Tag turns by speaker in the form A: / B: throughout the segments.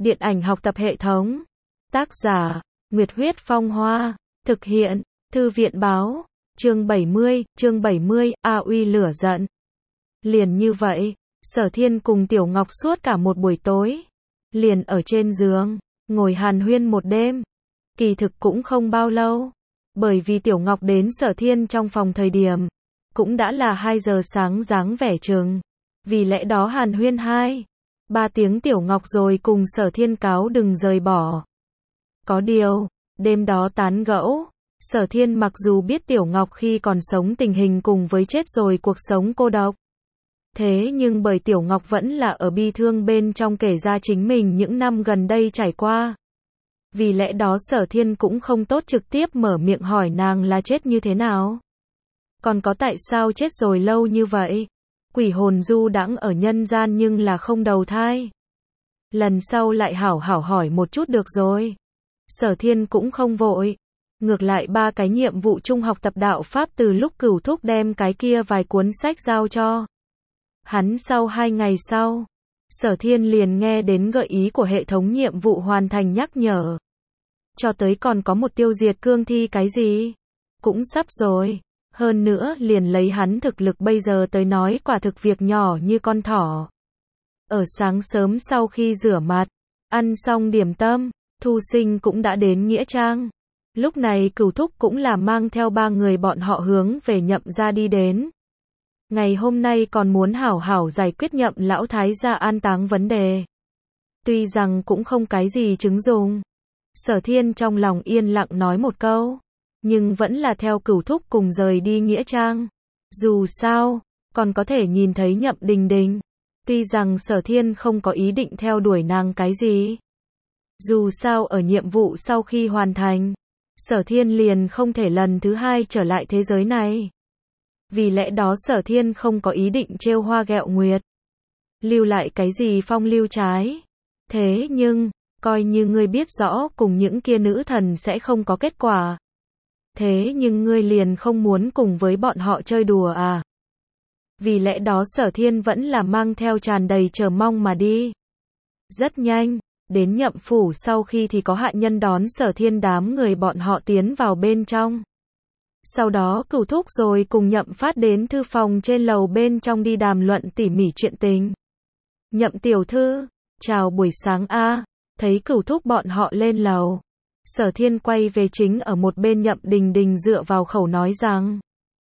A: Điện ảnh học tập hệ thống. Tác giả, Nguyệt Huyết Phong Hoa. Thực hiện, Thư viện báo. Chương 70, A Uy lửa giận. Liền như vậy, Sở Thiên cùng Tiểu Ngọc suốt cả một buổi tối. Liền ở trên giường, ngồi hàn huyên một đêm. Kỳ thực cũng không bao lâu. Bởi vì Tiểu Ngọc đến Sở Thiên trong phòng thời điểm, cũng đã là 2 giờ sáng dáng vẻ chừng. Vì lẽ đó hàn huyên 2-3 tiếng Tiểu Ngọc rồi cùng Sở Thiên cáo đừng rời bỏ. Có điều, đêm đó tán gẫu, Sở Thiên mặc dù biết Tiểu Ngọc khi còn sống tình hình cùng với chết rồi cuộc sống cô độc. Thế nhưng bởi Tiểu Ngọc vẫn là ở bi thương bên trong kể ra chính mình những năm gần đây trải qua. Vì lẽ đó Sở Thiên cũng không tốt trực tiếp mở miệng hỏi nàng là chết như thế nào. Còn có tại sao chết rồi lâu như vậy? Quỷ hồn du đãng ở nhân gian nhưng là không đầu thai. Lần sau lại hảo hỏi một chút được rồi. Sở Thiên cũng không vội. Ngược lại 3 cái nhiệm vụ trung học tập đạo Pháp từ lúc Cửu Thúc đem cái kia vài cuốn sách giao cho hắn sau 2 ngày sau. Sở Thiên liền nghe đến gợi ý của hệ thống nhiệm vụ hoàn thành nhắc nhở. Cho tới còn có một tiêu diệt cương thi cái gì? Cũng sắp rồi. Hơn nữa liền lấy hắn thực lực bây giờ tới nói quả thực việc nhỏ như con thỏ. Ở sáng sớm sau khi rửa mặt, ăn xong điểm tâm, Thu Sinh cũng đã đến Nghĩa Trang. Lúc này Cửu Thúc cũng là mang theo 3 người bọn họ hướng về Nhậm gia đi đến. Ngày hôm nay còn muốn hảo giải quyết Nhậm lão thái gia an táng vấn đề. Tuy rằng cũng không cái gì chứng dùng. Sở Thiên trong lòng yên lặng nói một câu. Nhưng vẫn là theo Cửu Thúc cùng rời đi Nghĩa Trang. Dù sao, còn có thể nhìn thấy Nhậm Đình Đình. Tuy rằng Sở Thiên không có ý định theo đuổi nàng cái gì. Dù sao ở nhiệm vụ sau khi hoàn thành, Sở Thiên liền không thể lần thứ 2 trở lại thế giới này. Vì lẽ đó Sở Thiên không có ý định trêu hoa ghẹo nguyệt. Lưu lại cái gì phong lưu trái. Thế nhưng, coi như ngươi biết rõ cùng những kia nữ thần sẽ không có kết quả. Thế nhưng ngươi liền không muốn cùng với bọn họ chơi đùa à? Vì lẽ đó Sở Thiên vẫn là mang theo tràn đầy chờ mong mà đi. Rất nhanh, đến Nhậm phủ sau khi thì có hạ nhân đón Sở Thiên đám người bọn họ tiến vào bên trong. Sau đó Cửu Thúc rồi cùng Nhậm Phát đến thư phòng trên lầu bên trong đi đàm luận tỉ mỉ chuyện tình. Nhậm tiểu thư, chào buổi sáng a. Thấy Cửu Thúc bọn họ lên lầu. Sở Thiên quay về chính ở một bên Nhậm Đình Đình dựa vào khẩu nói rằng.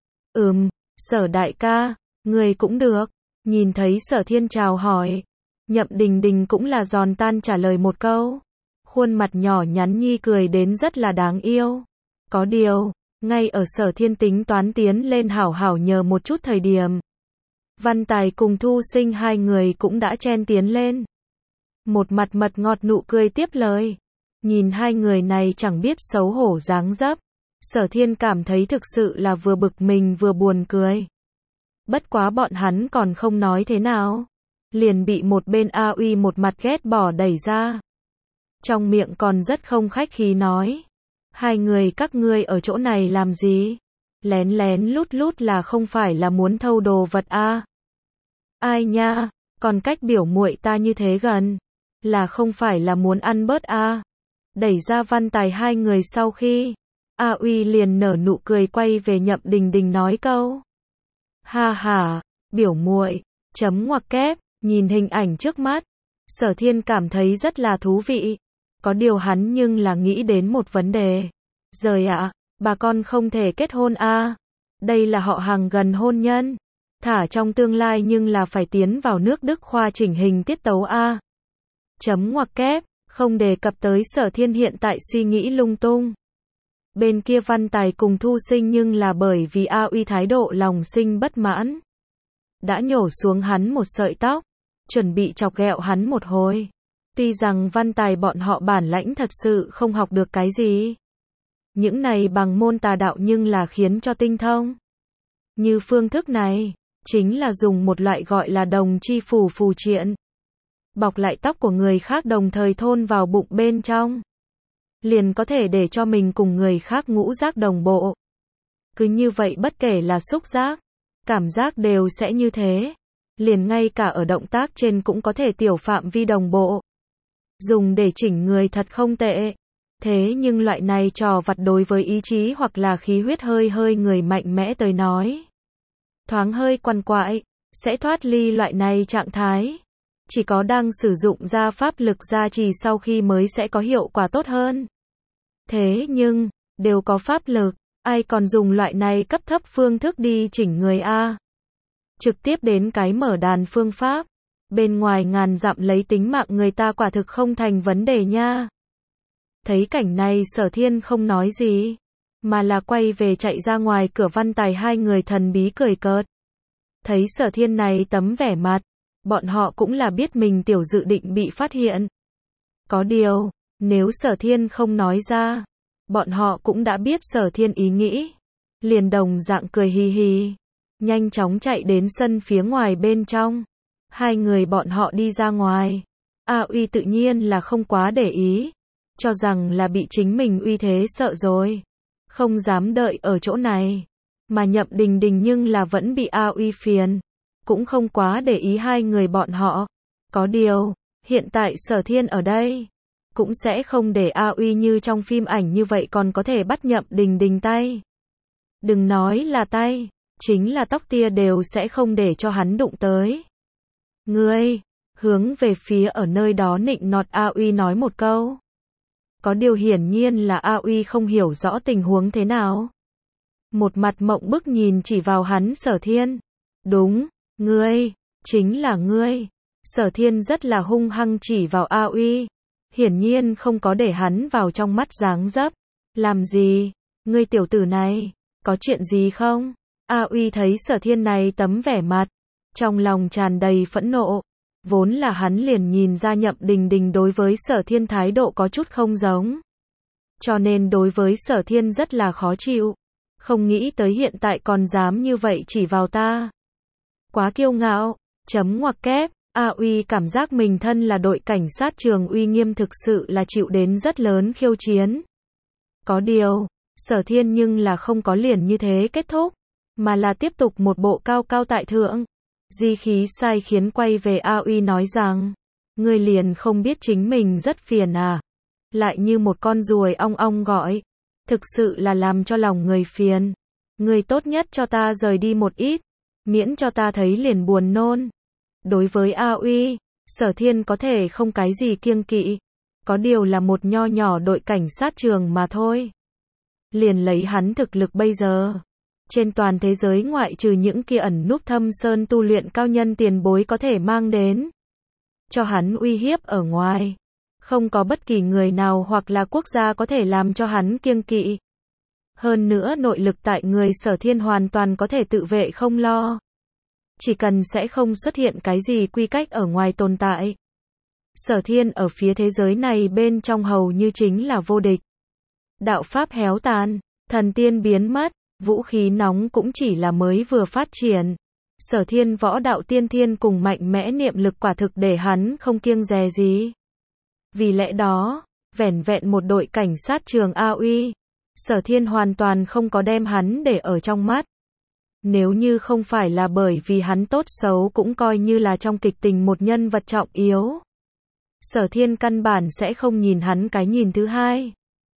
A: Sở đại ca, người cũng được. Nhìn thấy Sở Thiên chào hỏi. Nhậm Đình Đình cũng là giòn tan trả lời một câu. Khuôn mặt nhỏ nhắn nhi cười đến rất là đáng yêu. Có điều, ngay ở Sở Thiên tính toán tiến lên hảo nhờ một chút thời điểm. Văn Tài cùng Thu Sinh 2 người cũng đã chen tiến lên. Một mặt mật ngọt nụ cười tiếp lời. Nhìn 2 người này chẳng biết xấu hổ dáng dấp. Sở Thiên cảm thấy thực sự là vừa bực mình vừa buồn cười. Bất quá bọn hắn còn không nói thế nào. Liền bị một bên A Uy một mặt ghét bỏ đẩy ra. Trong miệng còn rất không khách khí nói. 2 người các ngươi ở chỗ này làm gì? Lén lút là không phải là muốn thâu đồ vật a? Ai nha, còn cách biểu muội ta như thế gần. Là không phải là muốn ăn bớt a? Đẩy ra Văn Tài 2 người sau khi. A Uy liền nở nụ cười quay về Nhậm Đình Đình nói câu. Ha, biểu muội, chấm ngoặc kép, nhìn hình ảnh trước mắt. Sở Thiên cảm thấy rất là thú vị. Có điều hắn nhưng là nghĩ đến một vấn đề. Rời ạ, bà con không thể kết hôn a. Đây là họ hàng gần hôn nhân. Thả trong tương lai nhưng là phải tiến vào nước Đức khoa chỉnh hình tiết tấu a. Chấm ngoặc kép, không đề cập tới Sở Thiên hiện tại suy nghĩ lung tung. Bên kia Văn Tài cùng Thu Sinh nhưng là bởi vì A Uy thái độ lòng sinh bất mãn. Đã nhổ xuống hắn một sợi tóc, chuẩn bị chọc ghẹo hắn một hồi. Tuy rằng Văn Tài bọn họ bản lãnh thật sự không học được cái gì. Những này bằng môn tà đạo nhưng là khiến cho tinh thông. Như phương thức này, chính là dùng một loại gọi là đồng chi phù triện. Bọc lại tóc của người khác đồng thời thôn vào bụng bên trong. Liền có thể để cho mình cùng người khác ngũ giác đồng bộ. Cứ như vậy bất kể là xúc giác, cảm giác đều sẽ như thế. Liền ngay cả ở động tác trên cũng có thể tiểu phạm vi đồng bộ. dùng để chỉnh người thật không tệ. Thế nhưng loại này trò vặt đối với ý chí hoặc là khí huyết hơi người mạnh mẽ tới nói, thoáng hơi quằn quại, sẽ thoát ly loại này trạng thái. Chỉ có đang sử dụng ra pháp lực gia trì sau khi mới sẽ có hiệu quả tốt hơn. Thế nhưng, đều có pháp lực, ai còn dùng loại này cấp thấp phương thức đi chỉnh người a? Trực tiếp đến cái mở đàn phương pháp, bên ngoài ngàn dặm lấy tính mạng người ta quả thực không thành vấn đề nha. Thấy cảnh này Sở Thiên không nói gì, mà là quay về chạy ra ngoài cửa Văn Tài hai người thần bí cười cợt. Thấy Sở Thiên này tấm vẻ mặt, bọn họ cũng là biết mình tiểu dự định bị phát hiện. Có điều, nếu Sở Thiên không nói ra, bọn họ cũng đã biết Sở Thiên ý nghĩ. Liền đồng dạng cười hì hì, nhanh chóng chạy đến sân phía ngoài bên trong. Hai người bọn họ đi ra ngoài. A Uy tự nhiên là không quá để ý, cho rằng là bị chính mình uy thế sợ rồi, không dám đợi ở chỗ này. Mà Nhậm Đình Đình nhưng là vẫn bị A Uy phiền, cũng không quá để ý hai người bọn họ. Có điều, hiện tại Sở Thiên ở đây, cũng sẽ không để A Uy như trong phim ảnh như vậy còn có thể bắt Nhậm Đình Đình tay. Đừng nói là tay, chính là tóc tia đều sẽ không để cho hắn đụng tới. Ngươi, hướng về phía ở nơi đó nịnh nọt A Uy nói một câu. Có điều hiển nhiên là A Uy không hiểu rõ tình huống thế nào. Một mặt mộng bức nhìn chỉ vào hắn Sở Thiên. Đúng, ngươi, chính là ngươi. Sở Thiên rất là hung hăng chỉ vào A Uy. Hiển nhiên không có để hắn vào trong mắt dáng dấp. Làm gì? Ngươi tiểu tử này, có chuyện gì không? A Uy thấy Sở Thiên này tấm vẻ mặt, trong lòng tràn đầy phẫn nộ. Vốn là hắn liền nhìn ra Nhậm Đình Đình đối với Sở Thiên thái độ có chút không giống. Cho nên đối với Sở Thiên rất là khó chịu. Không nghĩ tới hiện tại còn dám như vậy chỉ vào ta. Quá kiêu ngạo, chấm ngoặc kép. A Uy cảm giác mình thân là đội cảnh sát trường uy nghiêm thực sự là chịu đến rất lớn khiêu chiến. Có điều, Sở Thiên nhưng là không có liền như thế kết thúc, mà là tiếp tục một bộ cao cao tại thượng. Di khí sai khiến quay về A Uy nói rằng, ngươi liền không biết chính mình rất phiền à. Lại như một con ruồi ong ong gọi, thực sự là làm cho lòng người phiền. Ngươi tốt nhất cho ta rời đi một ít, miễn cho ta thấy liền buồn nôn. Đối với A Uy, Sở Thiên có thể không cái gì kiêng kỵ, có điều là một nho nhỏ đội cảnh sát trường mà thôi. Liền lấy hắn thực lực bây giờ, trên toàn thế giới ngoại trừ những kia ẩn núp thâm sơn tu luyện cao nhân tiền bối có thể mang đến cho hắn uy hiếp ở ngoài, không có bất kỳ người nào hoặc là quốc gia có thể làm cho hắn kiêng kỵ. Hơn nữa nội lực tại người Sở Thiên hoàn toàn có thể tự vệ không lo. Chỉ cần sẽ không xuất hiện cái gì quy cách ở ngoài tồn tại. Sở Thiên ở phía thế giới này bên trong hầu như chính là vô địch. Đạo pháp héo tàn, thần tiên biến mất, vũ khí nóng cũng chỉ là mới vừa phát triển. Sở Thiên võ đạo tiên thiên cùng mạnh mẽ niệm lực quả thực để hắn không kiêng dè gì. Vì lẽ đó, vẻn vẹn một đội cảnh sát trường A Uy, Sở Thiên hoàn toàn không có đem hắn để ở trong mắt. Nếu như không phải là bởi vì hắn tốt xấu cũng coi như là trong kịch tình một nhân vật trọng yếu, Sở Thiên căn bản sẽ không nhìn hắn cái nhìn thứ hai.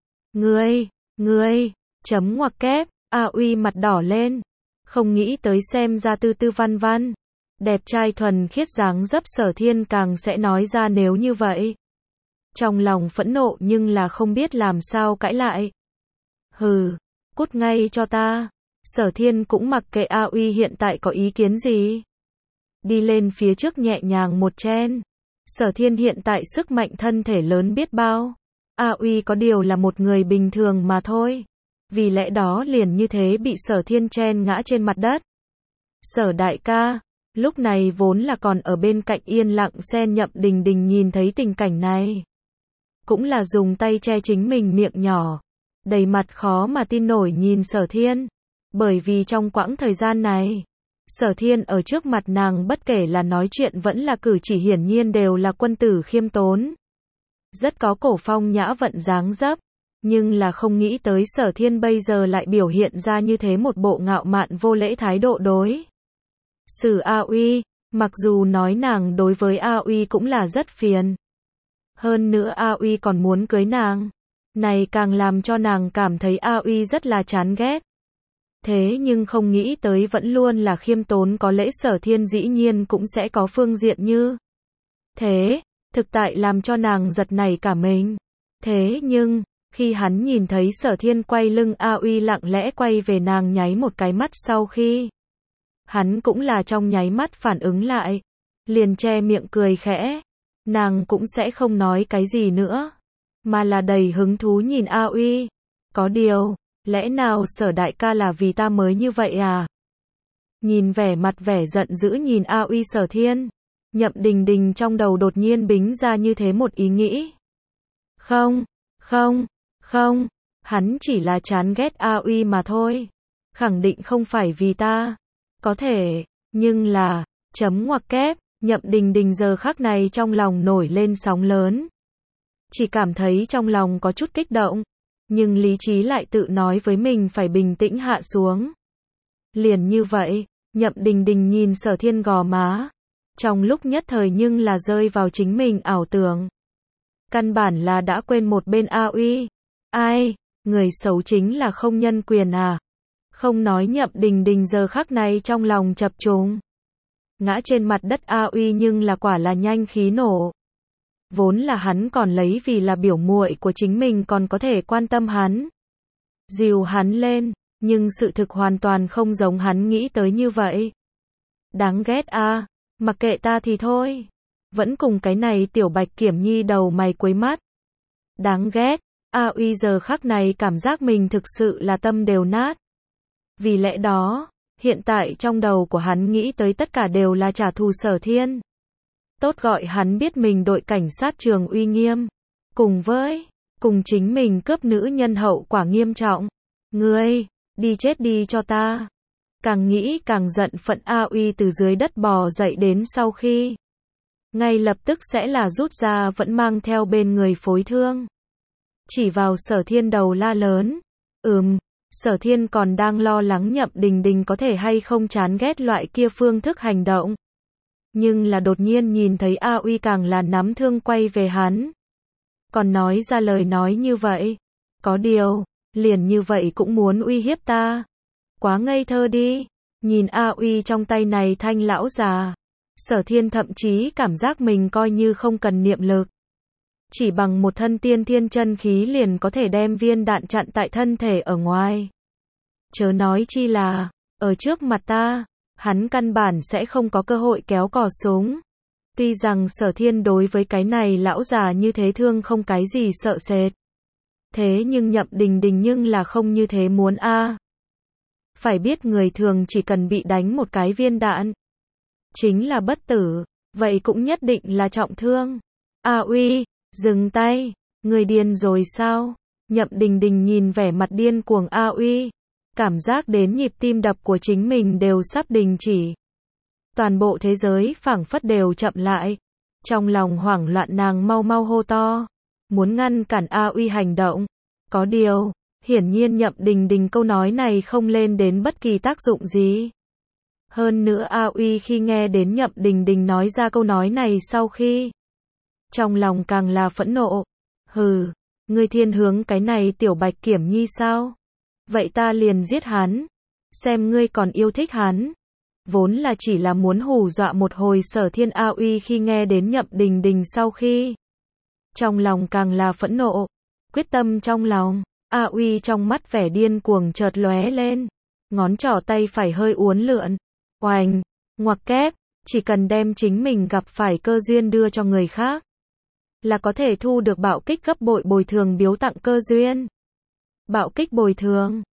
A: Ngươi, chấm ngoặc kép. A Uy mặt đỏ lên, không nghĩ tới xem ra tư tư văn văn, đẹp trai thuần khiết dáng dấp Sở Thiên càng sẽ nói ra nếu như vậy. Trong lòng phẫn nộ nhưng là không biết làm sao cãi lại. Hừ, cút ngay cho ta. Sở Thiên cũng mặc kệ A Uy hiện tại có ý kiến gì. Đi lên phía trước nhẹ nhàng một chen. Sở Thiên hiện tại sức mạnh thân thể lớn biết bao. A Uy có điều là một người bình thường mà thôi. Vì lẽ đó liền như thế bị Sở Thiên chen ngã trên mặt đất. Sở đại ca, lúc này vốn là còn ở bên cạnh yên lặng xem Nhậm Đình Đình nhìn thấy tình cảnh này. Cũng là dùng tay che chính mình miệng nhỏ. Đầy mặt khó mà tin nổi nhìn Sở Thiên. Bởi vì trong quãng thời gian này, Sở Thiên ở trước mặt nàng bất kể là nói chuyện vẫn là cử chỉ hiển nhiên đều là quân tử khiêm tốn. Rất có cổ phong nhã vận dáng dấp. Nhưng là không nghĩ tới Sở Thiên bây giờ lại biểu hiện ra như thế một bộ ngạo mạn vô lễ thái độ đối xử A Uy, mặc dù nói nàng đối với A Uy cũng là rất phiền. Hơn nữa A Uy còn muốn cưới nàng. Này càng làm cho nàng cảm thấy A Uy rất là chán ghét. Thế nhưng không nghĩ tới vẫn luôn là khiêm tốn có lễ Sở Thiên dĩ nhiên cũng sẽ có phương diện như thế, thực tại làm cho nàng giật nảy cả mình. Thế nhưng, khi hắn nhìn thấy Sở Thiên quay lưng A Uy lặng lẽ quay về nàng nháy một cái mắt sau khi, hắn cũng là trong nháy mắt phản ứng lại, liền che miệng cười khẽ, nàng cũng sẽ không nói cái gì nữa, mà là đầy hứng thú nhìn A Uy. Có điều, lẽ nào Sở đại ca là vì ta mới như vậy à? Nhìn vẻ mặt vẻ giận dữ nhìn A Uy Sở Thiên, Nhậm Đình Đình trong đầu đột nhiên bính ra như thế một ý nghĩ. Không, không, không, hắn chỉ là chán ghét A Uy mà thôi. Khẳng định không phải vì ta. Có thể, nhưng là, chấm ngoặc kép, Nhậm Đình Đình giờ khắc này trong lòng nổi lên sóng lớn. Chỉ cảm thấy trong lòng có chút kích động, nhưng lý trí lại tự nói với mình phải bình tĩnh hạ xuống. Liền như vậy, Nhậm Đình Đình nhìn Sở Thiên gò má, trong lúc nhất thời nhưng là rơi vào chính mình ảo tưởng. Căn bản là đã quên một bên A Uy. Ai, người xấu chính là không nhân quyền à? Không nói Nhậm Đình Đình giờ khắc này trong lòng chập trùng. Ngã trên mặt đất A Uy nhưng là quả là nhanh khí nổ. Vốn là hắn còn lấy vì là biểu muội của chính mình còn có thể quan tâm hắn, dìu hắn lên, nhưng sự thực hoàn toàn không giống hắn nghĩ tới như vậy. Đáng ghét a, mặc kệ ta thì thôi. Vẫn cùng cái này tiểu Bạch Kiểm Nhi đầu mày quấy mắt. Đáng ghét, A Uy giờ khắc này cảm giác mình thực sự là tâm đều nát. Vì lẽ đó, hiện tại trong đầu của hắn nghĩ tới tất cả đều là trả thù Sở Thiên. Tốt gọi hắn biết mình đội cảnh sát trường uy nghiêm. Cùng chính mình cướp nữ nhân hậu quả nghiêm trọng. Ngươi, đi chết đi cho ta. Càng nghĩ càng giận phận A Uy từ dưới đất bò dậy đến sau khi. Ngay lập tức sẽ là rút ra vẫn mang theo bên người phối thương. Chỉ vào Sở Thiên đầu la lớn. Sở Thiên còn đang lo lắng Nhậm Đình Đình có thể hay không chán ghét loại kia phương thức hành động. Nhưng là đột nhiên nhìn thấy A Uy càng là nắm thương quay về hắn. Còn nói ra lời nói như vậy. Có điều, liền như vậy cũng muốn uy hiếp ta. Quá ngây thơ đi. Nhìn A Uy trong tay này thanh lão già. Sở Thiên thậm chí cảm giác mình coi như không cần niệm lực. Chỉ bằng một thân tiên thiên chân khí liền có thể đem viên đạn chặn tại thân thể ở ngoài. Chớ nói chi là, ở trước mặt ta, hắn căn bản sẽ không có cơ hội kéo cò súng. Tuy rằng Sở Thiên đối với cái này lão già như thế thương không cái gì sợ sệt. Thế nhưng Nhậm Đình Đình nhưng là không như thế muốn a. Phải biết người thường chỉ cần bị đánh một cái viên đạn, chính là bất tử, vậy cũng nhất định là trọng thương. A Uy, dừng tay, người điên rồi sao? Nhậm Đình Đình nhìn vẻ mặt điên cuồng A Uy, cảm giác đến nhịp tim đập của chính mình đều sắp đình chỉ. Toàn bộ thế giới phảng phất đều chậm lại. Trong lòng hoảng loạn nàng mau mau hô to, muốn ngăn cản A Uy hành động. Có điều, hiển nhiên Nhậm Đình Đình câu nói này không lên đến bất kỳ tác dụng gì. Hơn nữa A Uy khi nghe đến Nhậm Đình Đình nói ra câu nói này sau khi, trong lòng càng là phẫn nộ. Hừ, ngươi thiên hướng cái này tiểu Bạch Kiểm Nhi sao? Vậy ta liền giết hắn, xem ngươi còn yêu thích hắn. Vốn là chỉ là muốn hù dọa một hồi Sở Thiên. A Uy khi nghe đến Nhậm Đình Đình sau khi, trong lòng càng là phẫn nộ, quyết tâm trong lòng. A Uy trong mắt vẻ điên cuồng chợt lóe lên, ngón trỏ tay phải hơi uốn lượn, oành, ngoặc kép, chỉ cần đem chính mình gặp phải cơ duyên đưa cho người khác, là có thể thu được bạo kích gấp bội bồi thường biếu tặng cơ duyên. Bạo kích bồi thường,